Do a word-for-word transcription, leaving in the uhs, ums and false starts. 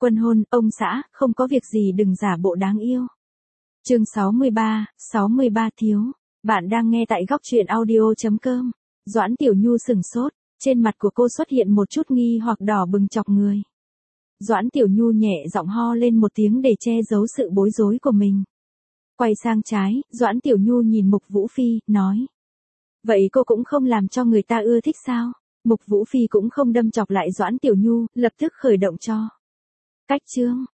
Quân hôn, ông xã, không có việc gì đừng giả bộ đáng yêu. Chương sáu mươi ba, sáu mươi ba thiếu. Bạn đang nghe tại góc truyện audio chấm com. Doãn Tiểu Nhu sừng sốt, trên mặt của cô xuất hiện một chút nghi hoặc đỏ bừng chọc người. Doãn Tiểu Nhu nhẹ giọng ho lên một tiếng để che giấu sự bối rối của mình. Quay sang trái, Doãn Tiểu Nhu nhìn Mục Vũ Phi, nói. Vậy cô cũng không làm cho người ta ưa thích sao? Mục Vũ Phi cũng không đâm chọc lại Doãn Tiểu Nhu, lập tức khởi động cho. Cách chương.